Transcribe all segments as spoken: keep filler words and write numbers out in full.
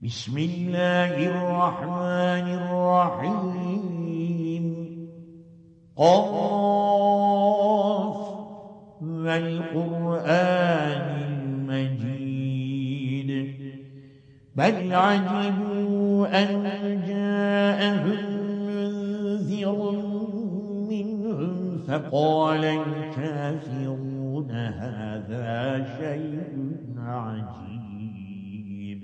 بسم الله الرحمن الرحيم قاف والقرآن المجيد بل عجبوا أن جاءهم منذر منهم فقال الكافرون هذا شيء عجيب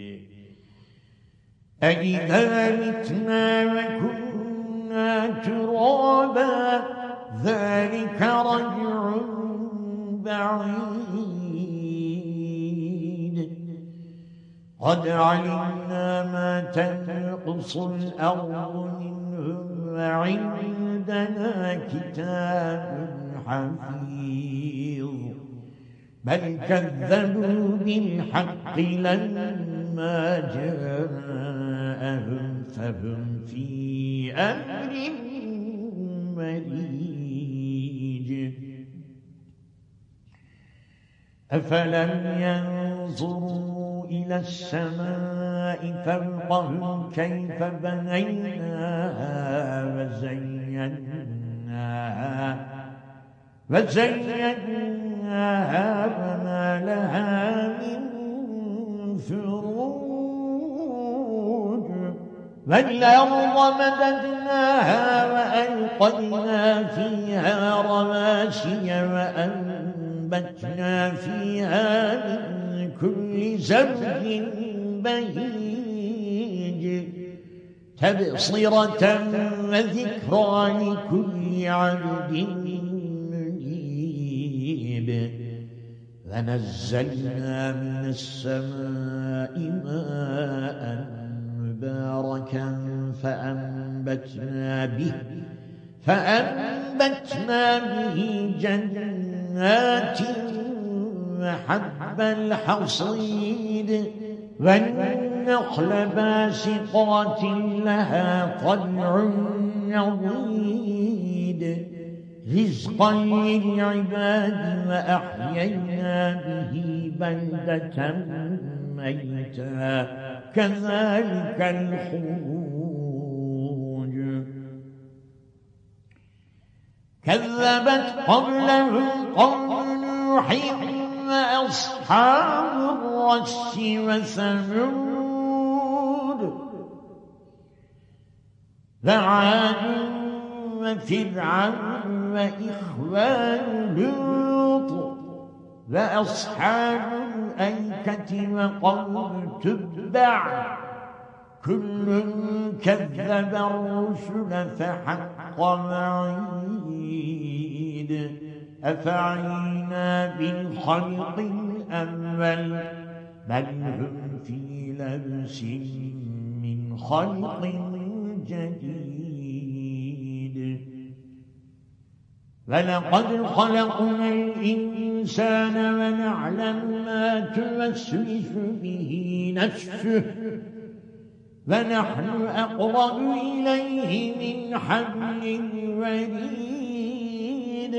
أإذا متنا وكنا ترابا ذلك رجع بعيد قد علمنا ما تنقص الأرض منهم وعندنا كتاب حفيظ بل كذبوا بالحق لما جاءهم فهم في أمر مريج أفلم ينظروا إلى السماء فوقهم كيف بنيناها وزيناها وزيناها وما لها من فروج والأرض مددناها وألقينا فيها رواسي وأنبتنا فيها من كل زوج بهيج تبصرة وذكرى لكل عبد منيب ونزلنا من السماء ماء مباركا فأنبتنا به فأنبتنا به جنات وحب الحصيد والنخل باسقات لها طلع نضيد رزقا للعباد وأحيينا به بلدة ميتا كذلك الخروج كذبت قبلهم قوم نوح وأصحاب الرس وثمود وعاد وفرعون وإخوان لوط وأصحاب الأيكة وقوم تبع كل كذب الرسل فحق وعيد أفعينا بالخلق الأول بل هم في لبس من خلق جديد ولقد خلقنا الإنسان ونعلم ما توسوس به نفسه ونحن أقرب إليه من حبل الوريد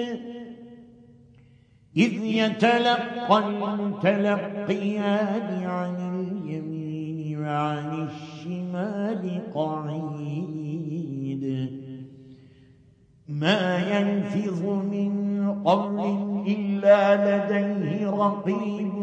إذ يتلقى المتلقيان عن اليمين وعن الشمال قعيد ما يلفظ من قول إلا لديه رقيب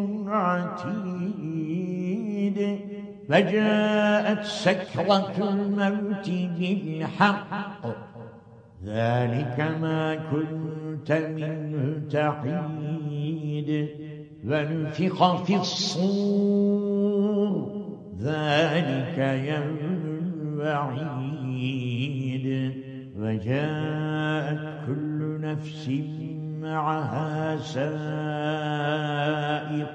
عتيد فجاءت سكرة الموت بالحق ذلك ما كنت منه تحيد ونفخ في الصور ذلك يوم الوعيد وجاءت كل نفس معها سائق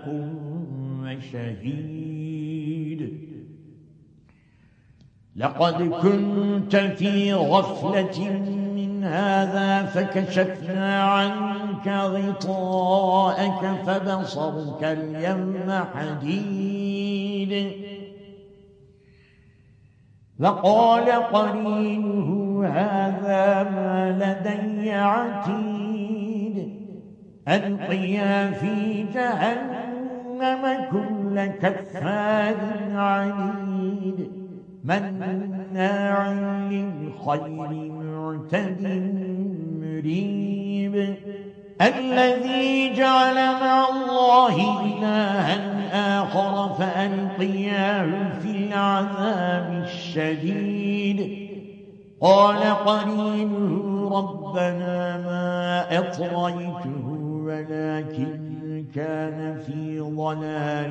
وشهيد لقد كنت في غفلة من هذا فكشفنا عنك غطاءك فبصرك اليوم حديد وقال قرينه هذا ما لدي عتيد ألقيا في جهنم كل كفار عنيد مناع للخير معتد مريب الذي جعل مع الله إلها آخر فألقياه في العذاب الشديد قال قرينه ربنا ما أطغيته ولكن كان في ضلال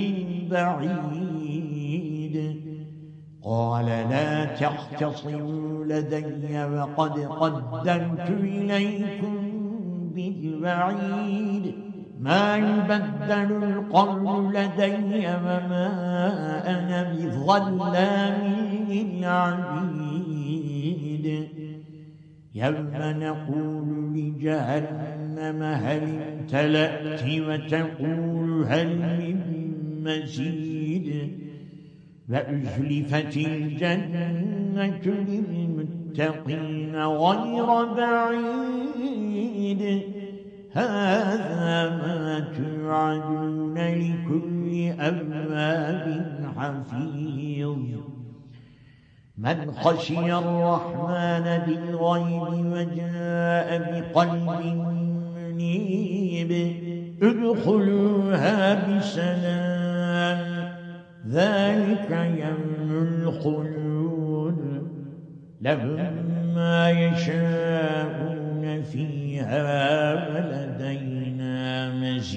بعيد قال لا تختصموا لدي وقد قدمت إليكم بالوعيد ما يبدل القول لدي وما أنا بظلام للعبيد يوم نقول لجهنم هل امتلأت وتقول هل من مزيد وأزلفت الجنة للمتقين غير بعيد هذا ما توعدون لكل أواب حفيظ من خشي الرحمن بالغيب وجاء بقلب منيب ادخلوها بسلام ذلك يوم الخلود لهم ما يشاءون فيها ولدينا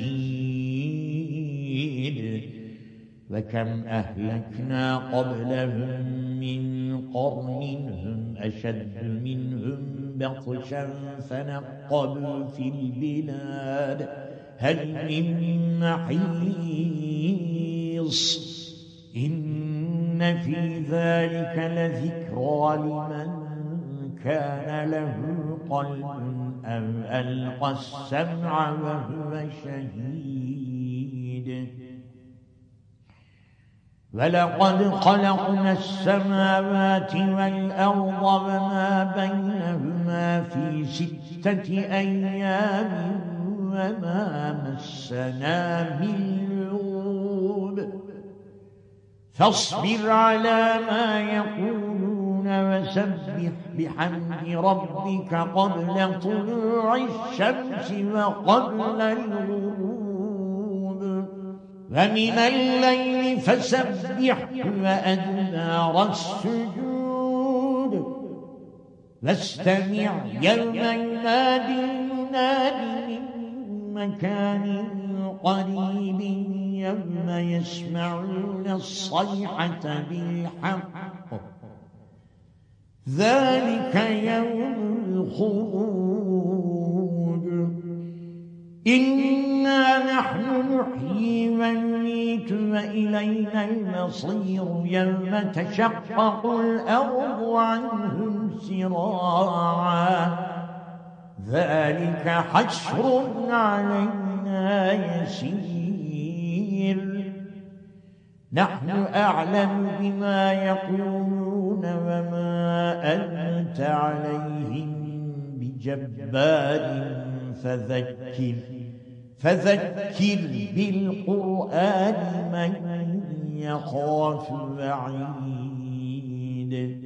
مزيد وكم أهلكنا قبلهم من قرن هم أشد منهم بطشا فنقبوا في البلاد هل من محيص إن في ذلك لذكرى لمن كان له قلب أو ألقى السمع وهو شهيد ولقد خلقنا السماوات والأرض وما بينهما في ستة أيام وما مسنا من لغوب فاصبر على ما يقولون وسبح بحمد ربك قبل طلوع الشمس وقبل الغروب ومن الليل فسبح وأدبار السجود واستمع يوم ينادي المنادي من مكان قريب يوم يسمعون الصيحة بالحق ذلك يوم الخروج إنا نحن نحيي ونميت وإلينا المصير يوم تشقق الأرض عنهم سراعا ذلك حشر علينا يسير نحن أعلم بما يقولون وما أنت عليهم بجبار فذكر فذكر بالقرآن من يخاف وعيد